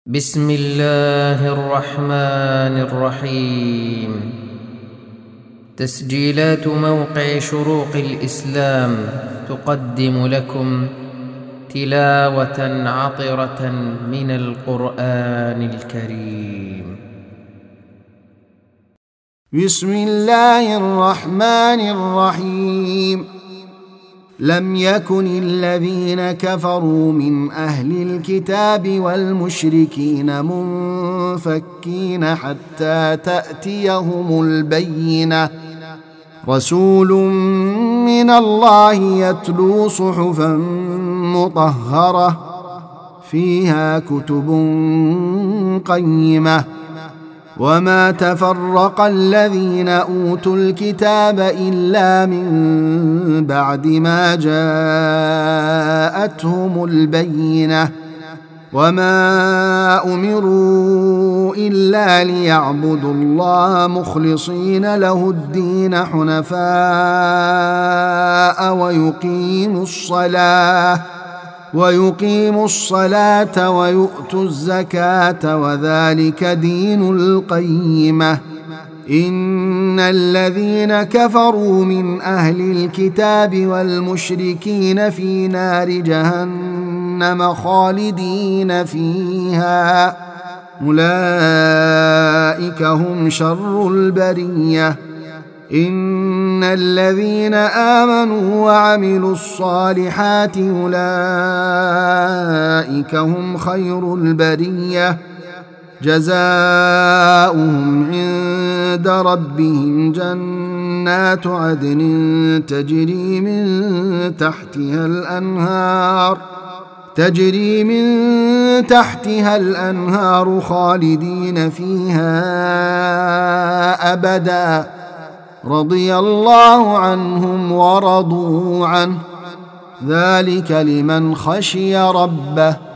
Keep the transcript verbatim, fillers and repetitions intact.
بسم الله الرحمن الرحيم. تسجيلات موقع شروق الإسلام تقدم لكم تلاوة عطرة من القرآن الكريم. بسم الله الرحمن الرحيم. لم يكن الذين كفروا من أهل الكتاب والمشركين منفكين حتى تأتيهم البينة، رسول من الله يتلو صحفا مطهرة فيها كتب قيمة. وما تفرق الذين أوتوا الكتاب إلا من بعد ما جاءتهم البينة، وما أمروا إلا ليعبدوا الله مخلصين له الدين حنفاء ويقيموا الصلاة ويقيموا الصلاة ويؤتوا الزكاة وذلك دين القيمة. إن الذين كفروا من أهل الكتاب والمشركين في نار جهنم خالدين فيها، أولئك هم شر البرية. إن الذين آمنوا وعملوا الصالحات أولئك هم خير البرية، جزاؤهم عند ربهم جنات عدن تجري من تحتها الأنهار تجري من تحتها الأنهار خالدين فيها أبدا، رضي الله عنهم ورضوا عنه، ذلك لمن خشي ربه.